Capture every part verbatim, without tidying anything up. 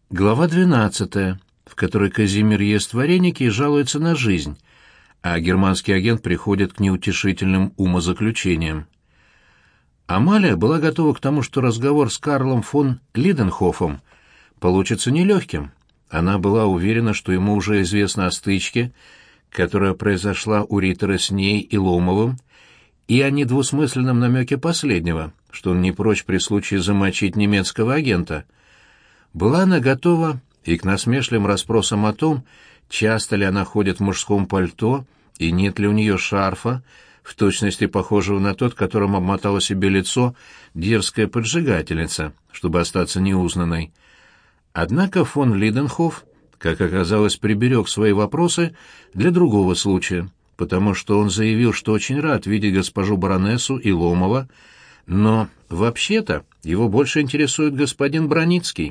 Глава двенадцатая, в которой Казимир ест вареники и жалуется на жизнь, а германский агент приходит к неутешительным умозаключениям. Амалия была готова к тому, что разговор с Карлом фон Лиденхофом получится нелегким. Она была уверена, что ему уже известно о стычке, которая произошла у Риттера с ней и Ломовым, и о недвусмысленном намеке последнего, что он не прочь при случае замочить немецкого агента. Была она готова и к насмешливым расспросам о том, часто ли она ходит в мужском пальто и нет ли у нее шарфа, в точности похожего на тот, которым обмотала себе лицо дерзкая поджигательница, чтобы остаться неузнанной. Однако фон Лиденхоф, как оказалось, приберег свои вопросы для другого случая, потому что он заявил, что очень рад видеть госпожу баронессу и Ломова, но вообще-то его больше интересует господин Броницкий.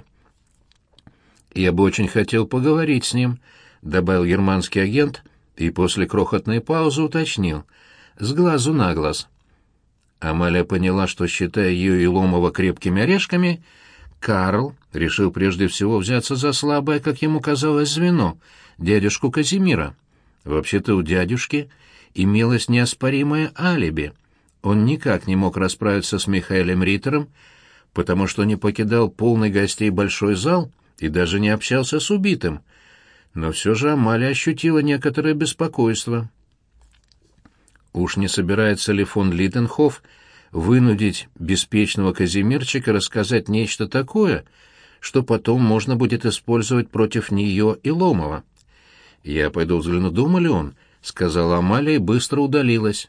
«Я бы очень хотел поговорить с ним», — добавил германский агент и после крохотной паузы уточнил, с глазу на глаз. Амалия поняла, что, считая ее и Ломова крепкими орешками, Карл решил прежде всего взяться за слабое, как ему казалось, звено, дядюшку Казимира. Вообще-то у дядюшки имелось неоспоримое алиби. Он никак не мог расправиться с Михаэлем Риттером, потому что не покидал полный гостей большой зал и даже не общался с убитым. Но все же Амалия ощутила некоторое беспокойство. Уж не собирается ли фон Лиденхоф вынудить беспечного Казимирчика рассказать нечто такое, что потом можно будет использовать против нее и Ломова? «Я пойду взгляну, дома ли он», — сказала Амалия и быстро удалилась.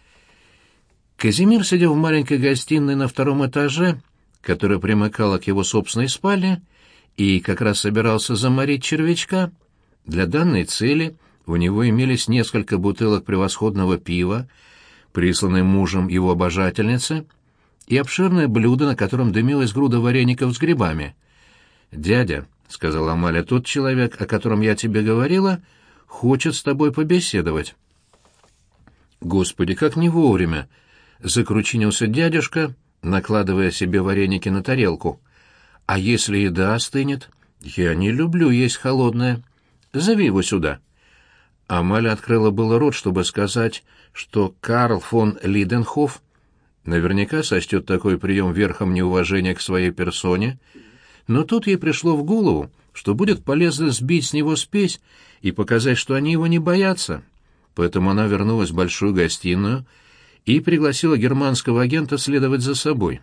Казимир сидел в маленькой гостиной на втором этаже, которая примыкала к его собственной спальне, и как раз собирался заморить червячка. Для данной цели у него имелись несколько бутылок превосходного пива, присланной мужем его обожательницы, и обширное блюдо, на котором дымилась груда вареников с грибами. «Дядя», — сказала Амалия, — «тот человек, о котором я тебе говорила, хочет с тобой побеседовать». «Господи, как не вовремя!» — закручинился дядюшка, накладывая себе вареники на тарелку. «А если еда остынет? Я не люблю есть холодное. Зови его сюда». Амалия открыла было рот, чтобы сказать, что Карл фон Лиденхоф наверняка сочтет такой прием верхом неуважения к своей персоне, но тут ей пришло в голову, что будет полезно сбить с него спесь и показать, что они его не боятся. Поэтому она вернулась в большую гостиную и пригласила германского агента следовать за собой.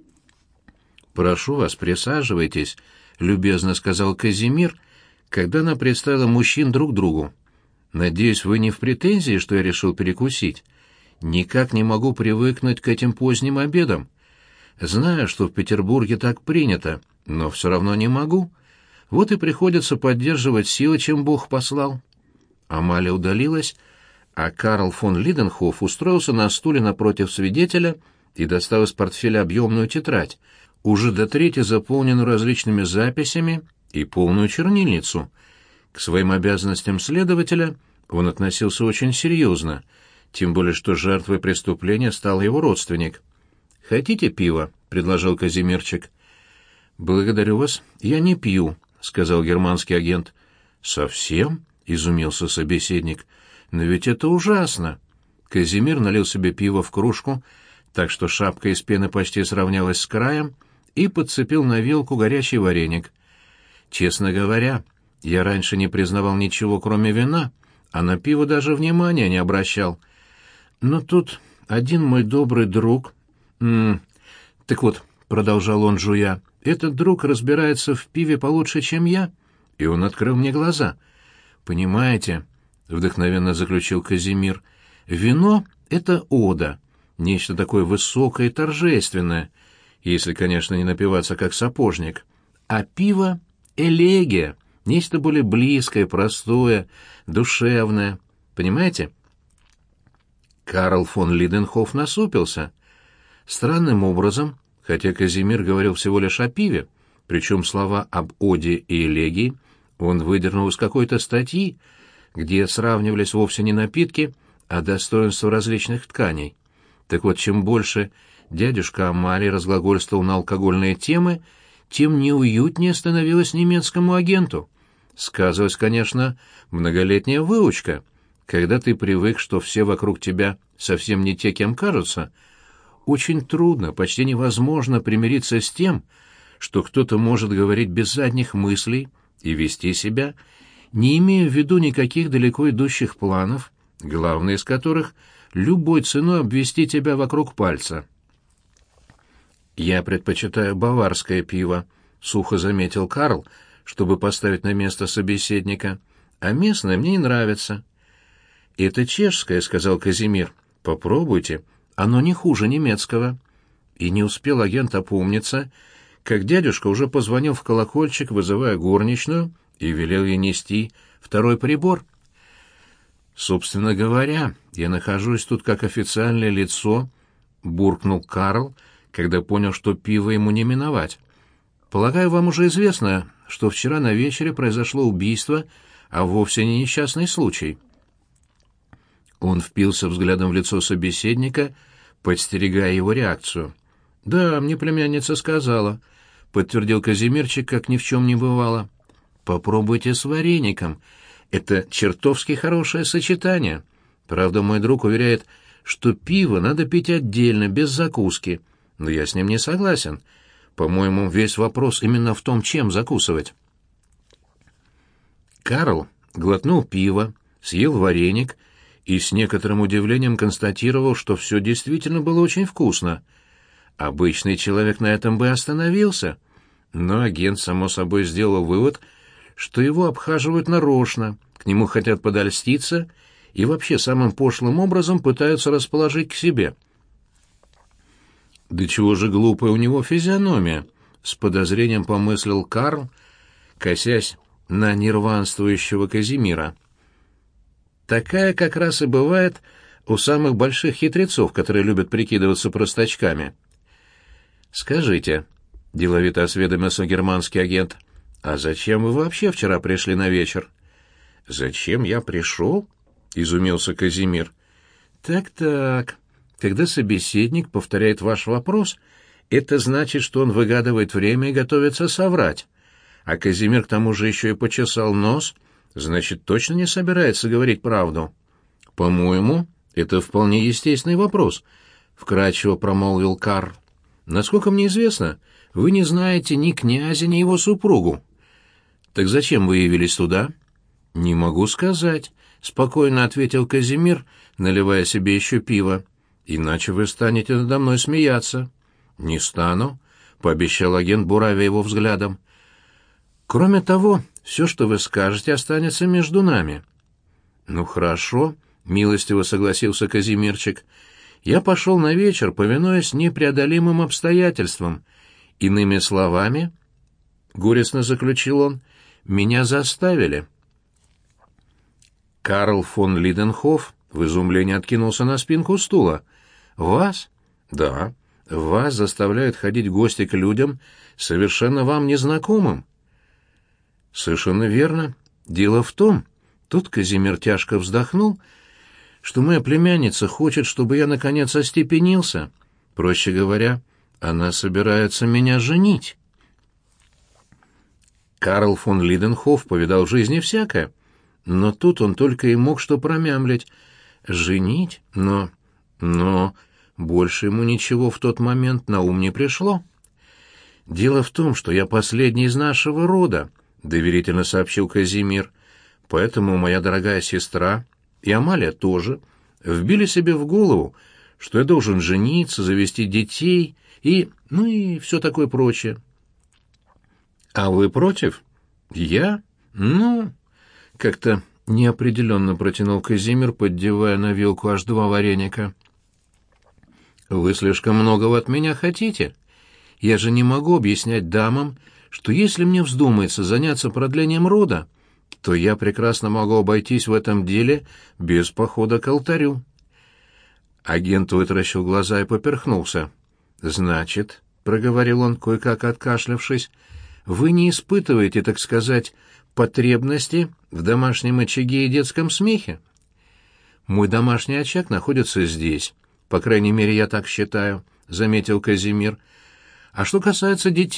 «Прошу вас, присаживайтесь», — любезно сказал Казимир, когда она представила мужчин друг другу. «Надеюсь, вы не в претензии, что я решил перекусить? Никак не могу привыкнуть к этим поздним обедам. Знаю, что в Петербурге так принято, но все равно не могу. Вот и приходится поддерживать силы, чем Бог послал». Амалия удалилась, а Карл фон Лиденхоф устроился на стуле напротив свидетеля и достал из портфеля объемную тетрадь, уже до трети заполненную различными записями, и полную чернильницу. К своим обязанностям следователя он относился очень серьезно, тем более что жертвой преступления стал его родственник. «Хотите пива?» — предложил Казимирчик. «Благодарю вас, я не пью», — сказал германский агент. «Совсем?» — изумился собеседник. «Но ведь это ужасно!» Казимир налил себе пиво в кружку, так что шапка из пены почти сравнялась с краем, и подцепил на вилку горячий вареник. «Честно говоря, я раньше не признавал ничего, кроме вина, а на пиво даже внимания не обращал. Но тут один мой добрый друг... М -м, так вот, — продолжал он, жуя, — этот друг разбирается в пиве получше, чем я, и он открыл мне глаза. Понимаете, — вдохновенно заключил Казимир, — вино — это ода, нечто такое высокое и торжественное, если, конечно, не напиваться как сапожник, а пиво — элегия, нечто более близкое, простое, душевное. Понимаете?» Карл фон Лиденхоф насупился. Странным образом, хотя Казимир говорил всего лишь о пиве, причем слова об оде и элегии он выдернул из какой-то статьи, где сравнивались вовсе не напитки, а достоинства различных тканей. Так вот, чем больше дядюшка Амалий разглагольствовал на алкогольные темы, тем неуютнее становилось немецкому агенту. Сказывалась, конечно, многолетняя выучка. Когда ты привык, что все вокруг тебя совсем не те, кем кажутся, очень трудно, почти невозможно примириться с тем, что кто-то может говорить без задних мыслей и вести себя, не имея в виду никаких далеко идущих планов, главный из которых — любой ценой обвести тебя вокруг пальца. «Я предпочитаю баварское пиво», — сухо заметил Карл, чтобы поставить на место собеседника, — «а местное мне не нравится». «Это чешское», — сказал Казимир. «Попробуйте, оно не хуже немецкого». И не успел агент опомниться, как дядюшка уже позвонил в колокольчик, вызывая горничную, и велел ей нести второй прибор. «Собственно говоря, я нахожусь тут как официальное лицо», — буркнул Карл, когда понял, что пиво ему не миновать. «Полагаю, вам уже известно, что вчера на вечере произошло убийство, а вовсе не несчастный случай». Он впился взглядом в лицо собеседника, подстерегая его реакцию. «Да, мне племянница сказала», — подтвердил Казимирчик, как ни в чем не бывало. «Попробуйте с вареником. Это чертовски хорошее сочетание. Правда, мой друг уверяет, что пиво надо пить отдельно, без закуски. Но я с ним не согласен. По-моему, весь вопрос именно в том, чем закусывать». Карл глотнул пиво, съел вареник и с некоторым удивлением констатировал, что все действительно было очень вкусно. Обычный человек на этом бы остановился, но агент, само собой, сделал вывод, что его обхаживают нарочно, к нему хотят подольститься и вообще самым пошлым образом пытаются расположить к себе. «Да чего же глупая у него физиономия?» — с подозрением помыслил Карл, косясь на нирванствующего Казимира. «Такая как раз и бывает у самых больших хитрецов, которые любят прикидываться простачками». «Скажите», — деловито осведомился германский агент, — «а зачем вы вообще вчера пришли на вечер?» «Зачем я пришел?» — изумился Казимир. «Так-так, когда собеседник повторяет ваш вопрос, это значит, что он выгадывает время и готовится соврать. А Казимир к тому же еще и почесал нос, значит, точно не собирается говорить правду». «По-моему, это вполне естественный вопрос», — вкратчиво промолвил Карл. «Насколько мне известно, вы не знаете ни князя, ни его супругу. Так зачем вы явились туда?» «Не могу сказать», — спокойно ответил Казимир, наливая себе еще пиво. «Иначе вы станете надо мной смеяться». «Не стану», — пообещал агент, буравя его взглядом. «Кроме того, все, что вы скажете, останется между нами». «Ну хорошо», — милостиво согласился Казимирчик. «Я пошел на вечер, повинуясь непреодолимым обстоятельствам. Иными словами, — горестно заключил он, — меня заставили». Карл фон Лиденхоф в изумлении откинулся на спинку стула. «Вас?» «Да. Вас заставляют ходить в гости к людям, совершенно вам незнакомым». «Совершенно верно. Дело в том, — тут Казимир тяжко вздохнул, — что моя племянница хочет, чтобы я, наконец, остепенился. Проще говоря, она собирается меня женить». Карл фон Лиденхоф повидал в жизни всякое, но тут он только и мог что промямлить. «Женить? Но... но...» Больше ему ничего в тот момент на ум не пришло. «Дело в том, что я последний из нашего рода», — доверительно сообщил Казимир. «Поэтому моя дорогая сестра и Амалия тоже вбили себе в голову, что я должен жениться, завести детей и... ну и все такое прочее». «А вы против?» «Я? Ну...» — как-то неопределенно протянул Казимир, поддевая на вилку аж два вареника. «Вы слишком многого от меня хотите. Я же не могу объяснять дамам, что если мне вздумается заняться продлением рода, то я прекрасно могу обойтись в этом деле без похода к алтарю». Агент вытаращил глаза и поперхнулся. «Значит, — проговорил он, кое-как откашлявшись, — вы не испытываете, так сказать, потребности в домашнем очаге и детском смехе? Мой домашний очаг находится здесь. По крайней мере, я так считаю», — заметил Казимир. «А что касается детей,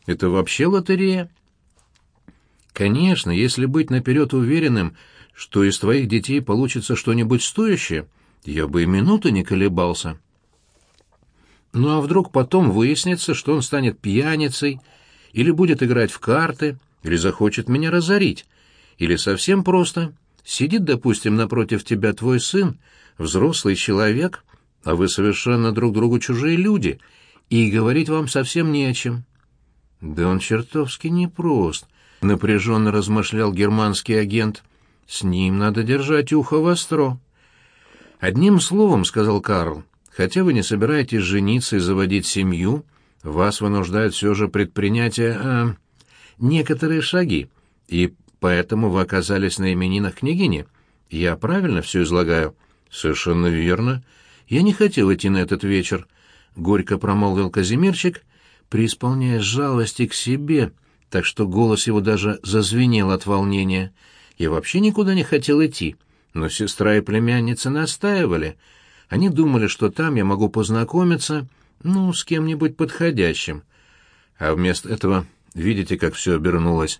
Это вообще лотерея? Конечно, если быть наперед уверенным, что из твоих детей получится что-нибудь стоящее, я бы и минуты не колебался. Ну а вдруг потом выяснится, что он станет пьяницей, или будет играть в карты, или захочет меня разорить, или совсем просто сидит, допустим, напротив тебя твой сын, взрослый человек, а вы совершенно друг другу чужие люди, и говорить вам совсем не о чем. Да он чертовски непрост, напряженно размышлял германский агент. С ним надо держать ухо востро. Одним словом, сказал Карл, хотя вы не собираетесь жениться и заводить семью, вас вынуждают все же предпринять э, некоторые шаги, и поэтому вы оказались на именинах княгини. Я правильно все излагаю? Совершенно верно. Я не хотел идти на этот вечер, горько промолвил Казимирчик, преисполняясь жалости к себе, так что голос его даже зазвенел от волнения. Я вообще никуда не хотел идти, но сестра и племянница настаивали. Они думали, что там я могу познакомиться, ну, с кем-нибудь подходящим. А вместо этого видите, как все обернулось.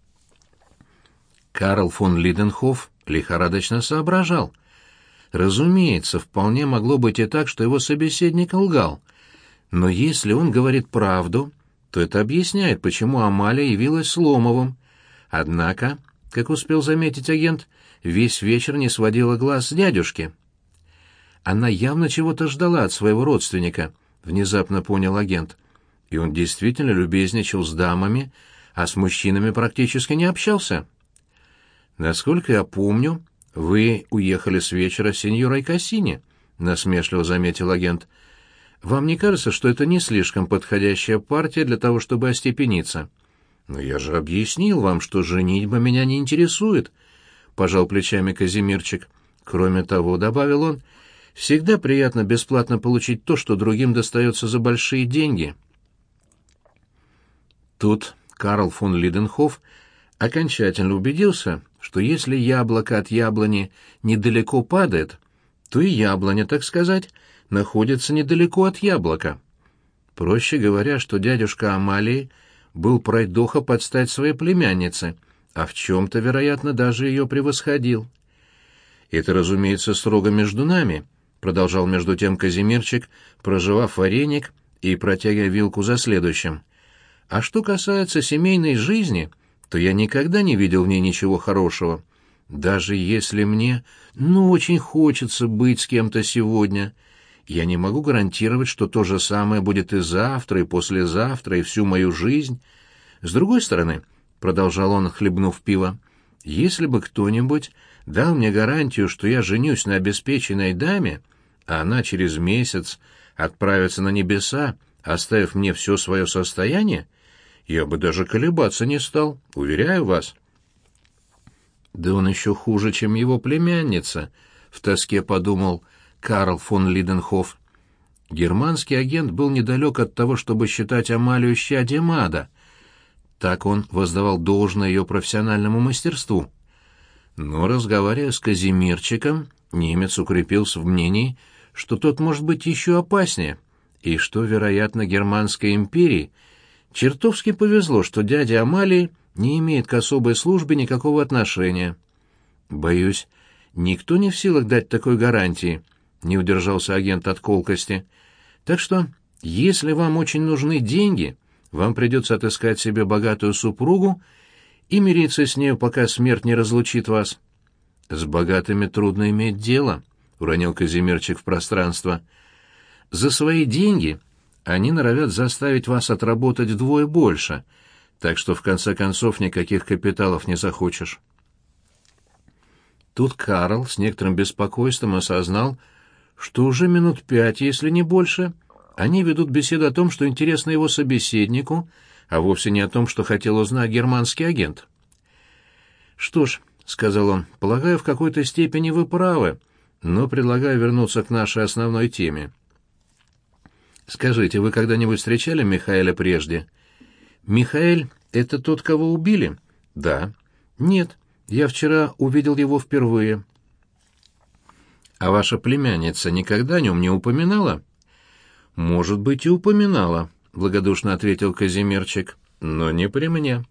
Карл фон Лиденхоф лихорадочно соображал. Разумеется, вполне могло быть и так, что его собеседник лгал. Но если он говорит правду, то это объясняет, почему Амалия явилась с Ломовым. Однако, как успел заметить агент, весь вечер не сводила глаз с дядюшки. Она явно чего-то ждала от своего родственника, внезапно понял агент. И он действительно любезничал с дамами, а с мужчинами практически не общался. Насколько я помню, вы уехали с вечера с сеньорой Кассини, насмешливо заметил агент. Вам не кажется, что это не слишком подходящая партия для того, чтобы остепениться? Но я же объяснил вам, что женитьба меня не интересует, пожал плечами Казимирчик. Кроме того, добавил он, всегда приятно бесплатно получить то, что другим достается за большие деньги. Тут Карл фон Лиденхоф окончательно убедился, что если яблоко от яблони недалеко падает, то и яблоня, так сказать, находится недалеко от яблока. Проще говоря, что дядюшка Амалии был пройдоха под стать своей племяннице, а в чем-то, вероятно, даже ее превосходил. «Это, разумеется, строго между нами», — продолжал между тем Казимирчик, прожевав вареник и протягивая вилку за следующим. «А что касается семейной жизни, то я никогда не видел в ней ничего хорошего. Даже если мне, ну, очень хочется быть с кем-то сегодня, я не могу гарантировать, что то же самое будет и завтра, и послезавтра, и всю мою жизнь. С другой стороны, — продолжал он, хлебнув пиво, — если бы кто-нибудь дал мне гарантию, что я женюсь на обеспеченной даме, а она через месяц отправится на небеса, оставив мне все свое состояние, я бы даже колебаться не стал, уверяю вас». «Да он еще хуже, чем его племянница», — в тоске подумал Карл фон Лиденхоф. Германский агент был недалек от того, чтобы считать Амалию щадьем ада. Так он воздавал должное ее профессиональному мастерству. Но, разговаривая с Казимирчиком, немец укрепился в мнении, что тот может быть еще опаснее, и что, вероятно, Германской империи чертовски повезло, что дядя Амалии не имеет к особой службе никакого отношения. «Боюсь, никто не в силах дать такой гарантии», — не удержался агент от колкости. «Так что, если вам очень нужны деньги, вам придется отыскать себе богатую супругу и мириться с нею, пока смерть не разлучит вас». «С богатыми трудно иметь дело», — уронил Казимирчик в пространство. «За свои деньги они норовят заставить вас отработать вдвое больше, так что в конце концов никаких капиталов не захочешь». Тут Карл с некоторым беспокойством осознал, что уже минут пять, если не больше, они ведут беседу о том, что интересно его собеседнику, а вовсе не о том, что хотел узнать германский агент. «Что ж», — сказал он, — «полагаю, в какой-то степени вы правы, но предлагаю вернуться к нашей основной теме. Скажите, вы когда-нибудь встречали Михаэля прежде?» «Михаэль — это тот, кого убили?» «Да». «Нет, я вчера увидел его впервые». «А ваша племянница никогда о нем не упоминала?» «Может быть, и упоминала», — благодушно ответил Казимирчик. но не при мне».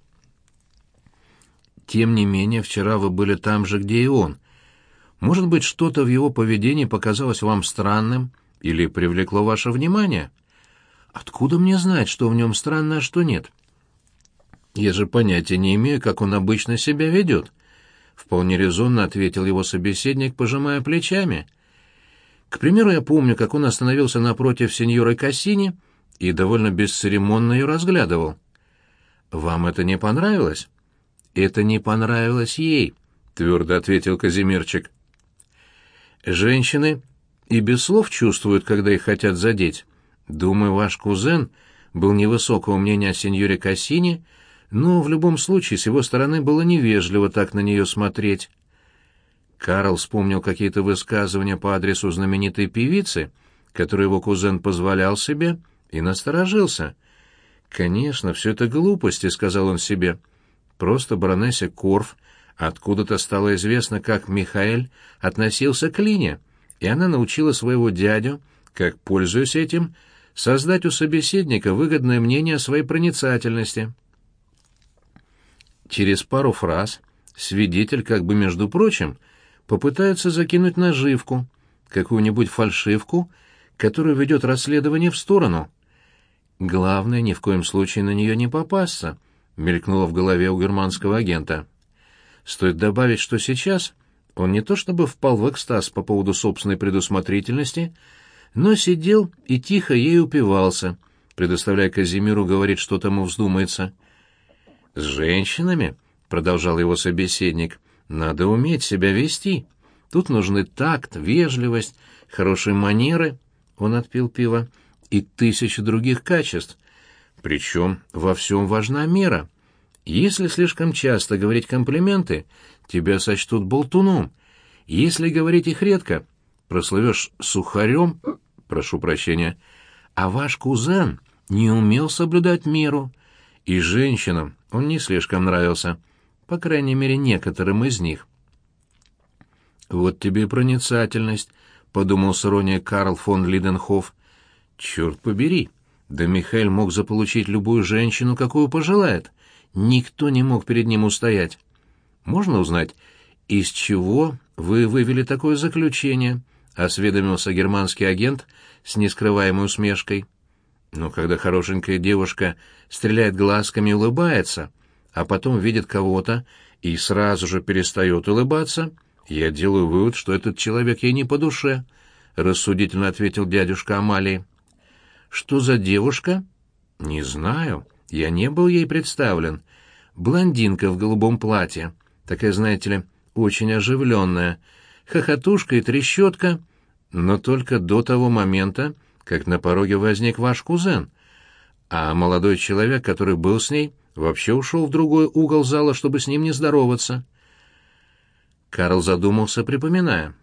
«Тем не менее, вчера вы были там же, где и он. Может быть, что-то в его поведении показалось вам странным или привлекло ваше внимание? Откуда мне знать, что в нем странно, а что нет? Я же понятия не имею, как он обычно себя ведет», — вполне резонно ответил его собеседник, пожимая плечами. «К примеру, я помню, как он остановился напротив сеньоры Кассини и довольно бесцеремонно ее разглядывал. Вам это не понравилось?» «Это не понравилось ей», — твердо ответил Казимирчик. «Женщины и без слов чувствуют, когда их хотят задеть. Думаю, ваш кузен был невысокого мнения о сеньоре Кассини, но в любом случае с его стороны было невежливо так на нее смотреть». Карл вспомнил какие-то высказывания по адресу знаменитой певицы, которые его кузен позволял себе, и насторожился. «Конечно, все это глупости», — сказал он себе. «Просто баронессе Корф откуда-то стало известно, как Михаэль относился к Лине, и она научила своего дядю, как, пользуясь этим, создать у собеседника выгодное мнение о своей проницательности». Через пару фраз свидетель, как бы между прочим, попытается закинуть наживку, какую-нибудь фальшивку, которая ведет расследование в сторону. «Главное, ни в коем случае на нее не попасться», — мелькнуло в голове у германского агента. Стоит добавить, что сейчас он не то чтобы впал в экстаз по поводу собственной предусмотрительности, но сидел и тихо ей упивался, предоставляя Казимиру говорить, что тому вздумается. «С женщинами», — продолжал его собеседник, — «надо уметь себя вести. Тут нужны такт, вежливость, хорошие манеры», — он отпил пиво, — «и тысячи других качеств. Причем во всем важна мера. Если слишком часто говорить комплименты, тебя сочтут болтуном. Если говорить их редко, прослывешь сухарем, прошу прощения, а ваш кузен не умел соблюдать меру, и женщинам он не слишком нравился, по крайней мере, некоторым из них». «Вот тебе и проницательность», — подумал с иронией Карл фон Лиденхоф. «Черт побери, да Михаэль мог заполучить любую женщину, какую пожелает. Никто не мог перед ним устоять. Можно узнать, из чего вы вывели такое заключение?» — осведомился германский агент с нескрываемой усмешкой. «Ну, когда хорошенькая девушка стреляет глазками и улыбается, а потом видит кого-то и сразу же перестает улыбаться, я делаю вывод, что этот человек ей не по душе», — рассудительно ответил дядюшка Амалии. «Что за девушка?» «Не знаю. Я не был ей представлен. Блондинка в голубом платье. Такая, знаете ли, очень оживленная. Хохотушка и трещотка. Но только до того момента, как на пороге возник ваш кузен. А молодой человек, который был с ней, вообще ушел в другой угол зала, чтобы с ним не здороваться». Карл задумался, припоминая.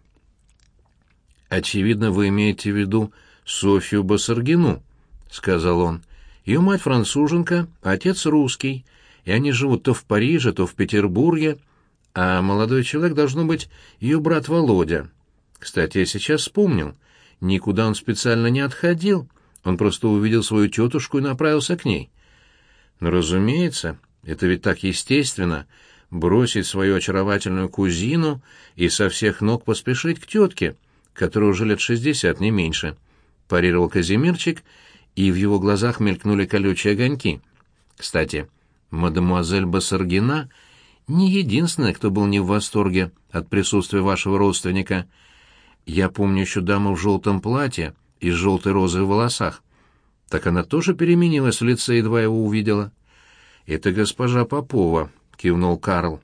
«Очевидно, вы имеете в виду Софью Басаргину», — сказал он. «Ее мать француженка, отец русский, и они живут то в Париже, то в Петербурге, а молодой человек, должно быть, ее брат Володя. Кстати, я сейчас вспомнил, никуда он специально не отходил, он просто увидел свою тетушку и направился к ней. Но, разумеется, это ведь так естественно — бросить свою очаровательную кузину и со всех ног поспешить к тетке, которой уже лет шестьдесят, не меньше», — парировал Казимирчик, и в его глазах мелькнули колючие огоньки. «Кстати, мадемуазель Басаргина не единственная, кто был не в восторге от присутствия вашего родственника. Я помню еще даму в желтом платье и с желтой розой в волосах. Так она тоже переменилась в лице, едва его увидела». «Это госпожа Попова», — кивнул Карл.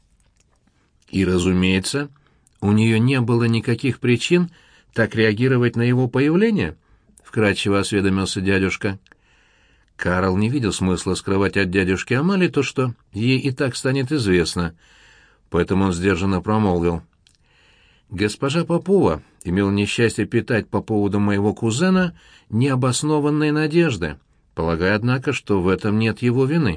«И, разумеется, у нее не было никаких причин так реагировать на его появление?» — вкратчиво осведомился дядюшка. Карл не видел смысла скрывать от дядюшки Амали то, что ей и так станет известно, поэтому он сдержанно промолвил. «Госпожа Попова имела несчастье питать по поводу моего кузена необоснованные надежды, полагая, однако, что в этом нет его вины».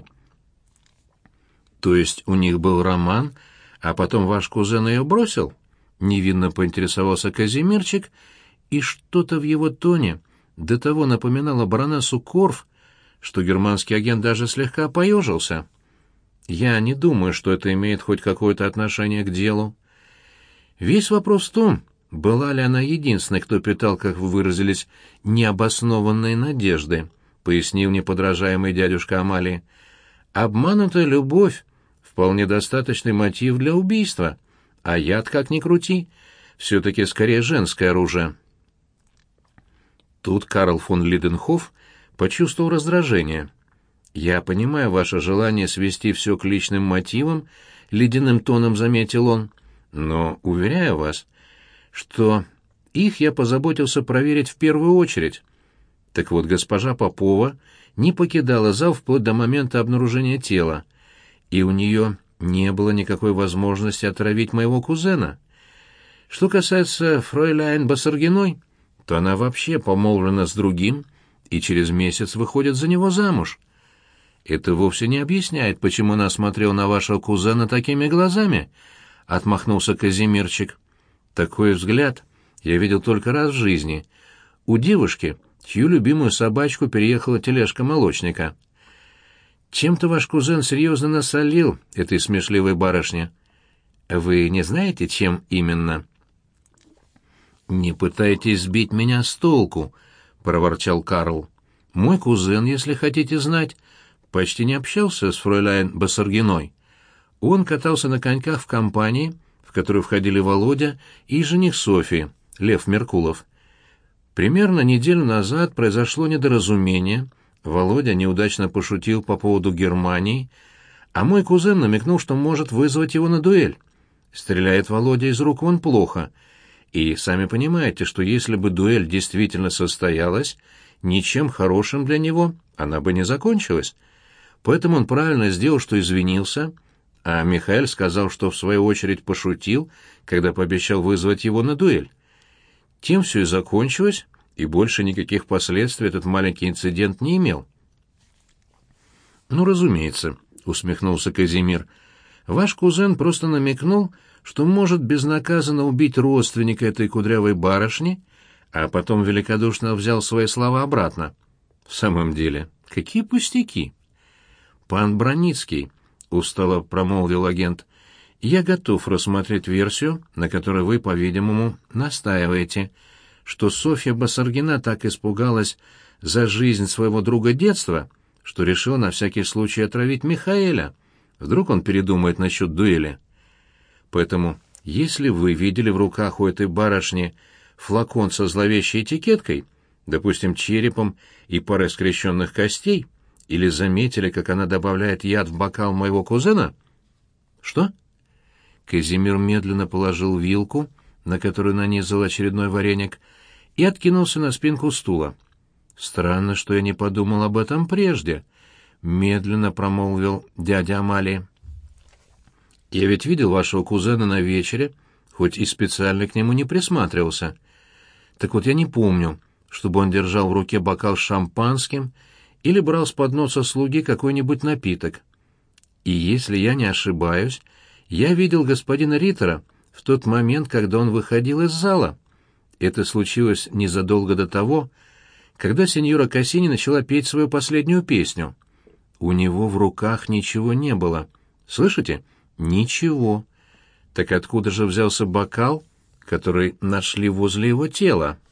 «То есть у них был роман, а потом ваш кузен ее бросил?» — невинно поинтересовался Казимирчик, и что-то в его тоне до того напоминало баронессу Корф, что германский агент даже слегка поежился. Я не думаю, что это имеет хоть какое-то отношение к делу. Весь вопрос в том, была ли она единственной, кто питал, как вы выразились, необоснованные надежды, пояснил неподражаемый дядюшка Амалии. Обманутая любовь — вполне достаточный мотив для убийства, а яд, как ни крути, все-таки скорее женское оружие. Тут Карл фон Лиденхоф почувствовал раздражение. «Я понимаю ваше желание свести все к личным мотивам», — ледяным тоном заметил он, — «но уверяю вас, что их я позаботился проверить в первую очередь». Так вот, госпожа Попова не покидала зал вплоть до момента обнаружения тела, и у нее не было никакой возможности отравить моего кузена. Что касается фройляйн Басаргиной, то она вообще помолвлена с другим и через месяц выходит за него замуж. Это вовсе не объясняет, почему она смотрела на вашего кузена такими глазами, — отмахнулся Казимирчик. Такой взгляд я видел только раз в жизни. У девушки, чью любимую собачку переехала тележка молочника. Чем-то ваш кузен серьезно насолил этой смешливой барышне. Вы не знаете, чем именно? «Не пытайтесь сбить меня с толку», — проворчал Карл. «Мой кузен, если хотите знать, почти не общался с фройляйн Басаргиной. Он катался на коньках в компании, в которую входили Володя и жених Софии, Лев Меркулов. Примерно неделю назад произошло недоразумение, Володя неудачно пошутил по поводу Германии, а мой кузен намекнул, что может вызвать его на дуэль. Стреляет Володя из рук вон плохо, и сами понимаете, что если бы дуэль действительно состоялась, ничем хорошим для него она бы не закончилась. Поэтому он правильно сделал, что извинился, а Михаэль сказал, что в свою очередь пошутил, когда пообещал вызвать его на дуэль. Тем все и закончилось, и больше никаких последствий этот маленький инцидент не имел. «Ну, разумеется», — усмехнулся Казимир, — «ваш кузен просто намекнул, что может безнаказанно убить родственника этой кудрявой барышни, а потом великодушно взял свои слова обратно. В самом деле, какие пустяки!» «Пан Броницкий», — устало промолвил агент, — «я готов рассмотреть версию, на которой вы, по-видимому, настаиваете, что Софья Басаргина так испугалась за жизнь своего друга детства, что решила на всякий случай отравить Михаэля. Вдруг он передумает насчет дуэли. Поэтому, если вы видели в руках у этой барышни флакон со зловещей этикеткой, допустим, черепом и парой скрещенных костей, или заметили, как она добавляет яд в бокал моего кузена?» «Что?» Казимир медленно положил вилку, на которую нанизал очередной вареник, и откинулся на спинку стула. «Странно, что я не подумал об этом прежде», — медленно промолвил дядя Амалии. «Я ведь видел вашего кузена на вечере, хоть и специально к нему не присматривался. Так вот, я не помню, чтобы он держал в руке бокал с шампанским или брал с подноса слуги какой-нибудь напиток. И если я не ошибаюсь, я видел господина Риттера в тот момент, когда он выходил из зала. Это случилось незадолго до того, когда сеньора Кассини начала петь свою последнюю песню. У него в руках ничего не было. Слышите? Ничего. Так откуда же взялся бокал, который нашли возле его тела?»